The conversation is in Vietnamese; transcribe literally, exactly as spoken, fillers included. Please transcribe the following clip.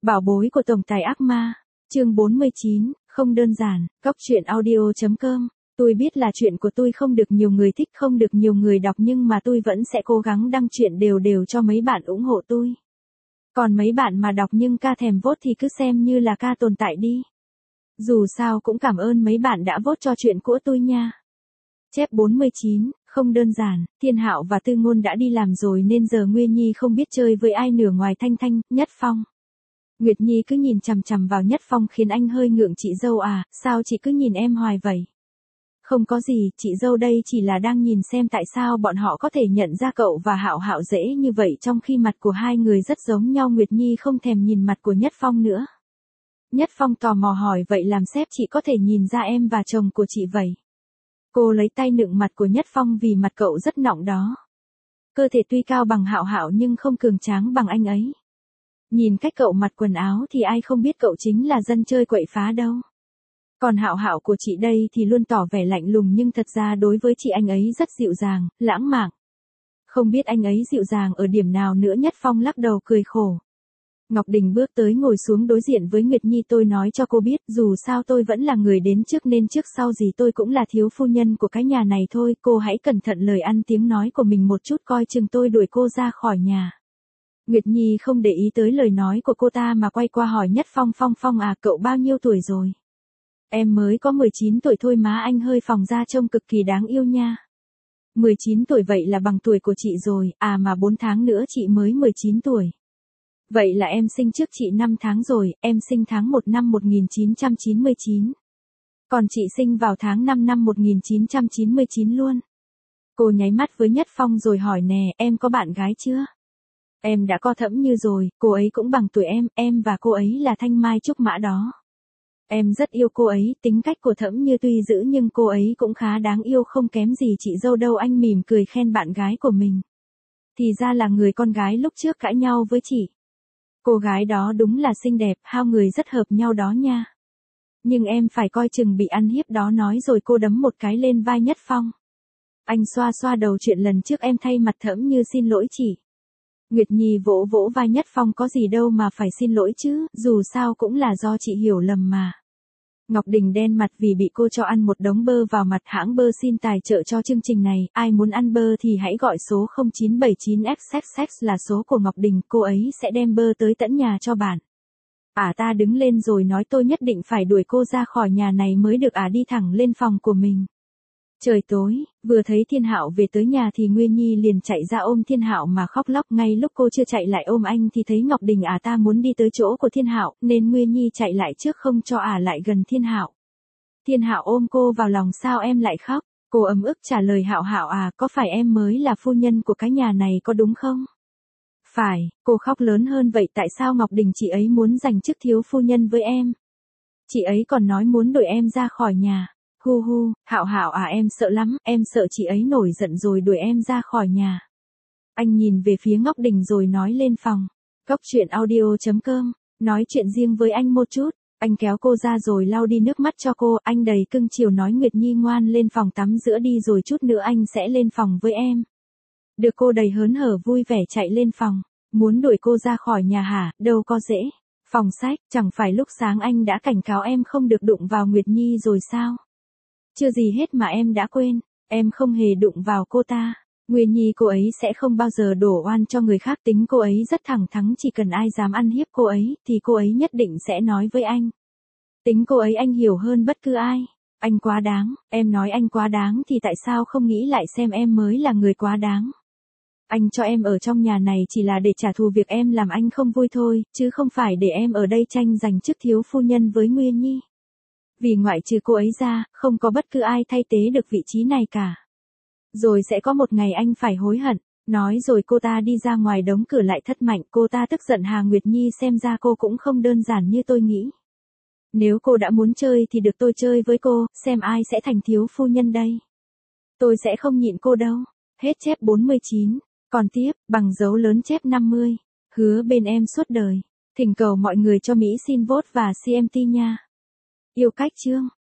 Bảo bối của tổng tài ác ma, chương bốn mươi chín, không đơn giản, góc truyện audio chấm com. Tôi biết là chuyện của tôi không được nhiều người thích, không được nhiều người đọc, nhưng mà tôi vẫn sẽ cố gắng đăng chuyện đều đều cho mấy bạn ủng hộ tôi. Còn mấy bạn mà đọc nhưng ca thèm vote thì cứ xem như là ca tồn tại đi. Dù sao cũng cảm ơn mấy bạn đã vote cho chuyện của tôi nha. Chép bốn mươi chín, không đơn giản, Thiên Hạo và Tư Ngôn đã đi làm rồi nên giờ Nguyên Nhi không biết chơi với ai nữa ngoài Thanh Thanh, Nhất Phong. Nguyệt Nhi cứ nhìn chằm chằm vào Nhất Phong khiến anh hơi ngượng. Chị dâu à, sao chị cứ nhìn em hoài vậy? Không có gì, chị dâu đây chỉ là đang nhìn xem tại sao bọn họ có thể nhận ra cậu và Hạo Hạo dễ như vậy trong khi mặt của hai người rất giống nhau. Nguyệt Nhi không thèm nhìn mặt của Nhất Phong nữa. Nhất Phong tò mò hỏi vậy làm sếp chị có thể nhìn ra em và chồng của chị vậy? Cô lấy tay nựng mặt của Nhất Phong vì mặt cậu rất nọng đó. Cơ thể tuy cao bằng Hạo Hạo nhưng không cường tráng bằng anh ấy. Nhìn cách cậu mặc quần áo thì ai không biết cậu chính là dân chơi quậy phá đâu. Còn Hạo Hạo của chị đây thì luôn tỏ vẻ lạnh lùng nhưng thật ra đối với chị anh ấy rất dịu dàng, lãng mạn. Không biết anh ấy dịu dàng ở điểm nào nữa. Nhất Phong lắc đầu cười khổ. Ngọc Đình bước tới ngồi xuống đối diện với Nguyệt Nhi. Tôi nói cho cô biết dù sao tôi vẫn là người đến trước nên trước sau gì tôi cũng là thiếu phu nhân của cái nhà này thôi. Cô hãy cẩn thận lời ăn tiếng nói của mình một chút, coi chừng tôi đuổi cô ra khỏi nhà. Nguyệt Nhi không để ý tới lời nói của cô ta mà quay qua hỏi Nhất Phong. Phong Phong à, cậu bao nhiêu tuổi rồi? Em mới có mười chín tuổi thôi má, anh hơi phòng ra trông cực kỳ đáng yêu nha. mười chín tuổi vậy là bằng tuổi của chị rồi, à mà bốn tháng nữa chị mới mười chín tuổi. Vậy là em sinh trước chị năm tháng rồi, em sinh tháng một năm một nghìn chín trăm chín mươi chín. Còn chị sinh vào tháng năm năm một nghìn chín trăm chín mươi chín luôn. Cô nháy mắt với Nhất Phong rồi hỏi nè, em có bạn gái chưa? Em đã có Thẩm Như rồi, cô ấy cũng bằng tuổi em, em và cô ấy là thanh mai trúc mã đó. Em rất yêu cô ấy, tính cách của Thẩm Như tuy dữ nhưng cô ấy cũng khá đáng yêu không kém gì chị dâu đâu. Anh mỉm cười khen bạn gái của mình. Thì ra là người con gái lúc trước cãi nhau với chị. Cô gái đó đúng là xinh đẹp, hai người rất hợp nhau đó nha. Nhưng em phải coi chừng bị ăn hiếp đó. Nói rồi cô đấm một cái lên vai Nhất Phong. Anh xoa xoa đầu, chuyện lần trước em thay mặt Thẩm Như xin lỗi chị. Nguyệt Nhi vỗ vỗ vai Nhất Phong, có gì đâu mà phải xin lỗi chứ, dù sao cũng là do chị hiểu lầm mà. Ngọc Đình đen mặt vì bị cô cho ăn một đống bơ vào mặt. Hãng bơ xin tài trợ cho chương trình này, ai muốn ăn bơ thì hãy gọi số không chín bảy chín X X X là số của Ngọc Đình, cô ấy sẽ đem bơ tới tận nhà cho bạn. Ả ta đứng lên rồi nói tôi nhất định phải đuổi cô ra khỏi nhà này mới được. Ả đi thẳng lên phòng của mình. Trời tối, vừa thấy Thiên Hạo về tới nhà thì Nguyên Nhi liền chạy ra ôm Thiên Hạo mà khóc lóc. Ngay lúc cô chưa chạy lại ôm anh thì thấy Ngọc Đình ả ta muốn đi tới chỗ của Thiên Hạo, nên Nguyên Nhi chạy lại trước không cho ả lại gần Thiên Hạo. Thiên Hạo ôm cô vào lòng, sao em lại khóc? Cô ấm ức trả lời, Hạo Hạo à, có phải em mới là phu nhân của cái nhà này có đúng không? Phải. Cô khóc lớn hơn, vậy tại sao Ngọc Đình chị ấy muốn giành chức thiếu phu nhân với em? Chị ấy còn nói muốn đuổi em ra khỏi nhà. Hu hu, Hạo Hạo à, em sợ lắm, em sợ chị ấy nổi giận rồi đuổi em ra khỏi nhà. Anh nhìn về phía Ngọc Đình rồi nói lên phòng. Góc truyện audio chấm com, nói chuyện riêng với anh một chút. Anh kéo cô ra rồi lau đi nước mắt cho cô. Anh đầy cưng chiều nói, Nguyệt Nhi ngoan lên phòng tắm rửa đi rồi chút nữa anh sẽ lên phòng với em. Được. Cô đầy hớn hở vui vẻ chạy lên phòng. Muốn đuổi cô ra khỏi nhà hả? Đâu có dễ. Phòng sách, chẳng phải lúc sáng anh đã cảnh cáo em không được đụng vào Nguyệt Nhi rồi sao? Chưa gì hết mà em đã quên, em không hề đụng vào cô ta. Nguyên Nhi cô ấy sẽ không bao giờ đổ oan cho người khác, tính cô ấy rất thẳng thắn, chỉ cần ai dám ăn hiếp cô ấy thì cô ấy nhất định sẽ nói với anh. Tính cô ấy anh hiểu hơn bất cứ ai. Anh quá đáng, em nói anh quá đáng thì tại sao không nghĩ lại xem em mới là người quá đáng. Anh cho em ở trong nhà này chỉ là để trả thù việc em làm anh không vui thôi, chứ không phải để em ở đây tranh giành chức thiếu phu nhân với Nguyên Nhi. Vì ngoại trừ cô ấy ra, không có bất cứ ai thay thế được vị trí này cả. Rồi sẽ có một ngày anh phải hối hận. Nói rồi cô ta đi ra ngoài, đóng cửa lại thất mạnh. Cô ta tức giận, Hà Nguyệt Nhi xem ra cô cũng không đơn giản như tôi nghĩ. Nếu cô đã muốn chơi thì được tôi chơi với cô, xem ai sẽ thành thiếu phu nhân đây. Tôi sẽ không nhịn cô đâu. Hết chép bốn mươi chín. Còn tiếp, bằng dấu lớn chép năm mươi. Hứa bên em suốt đời. Thỉnh cầu mọi người cho Mỹ xin vote và xê em tê nha. Yêu cách chương.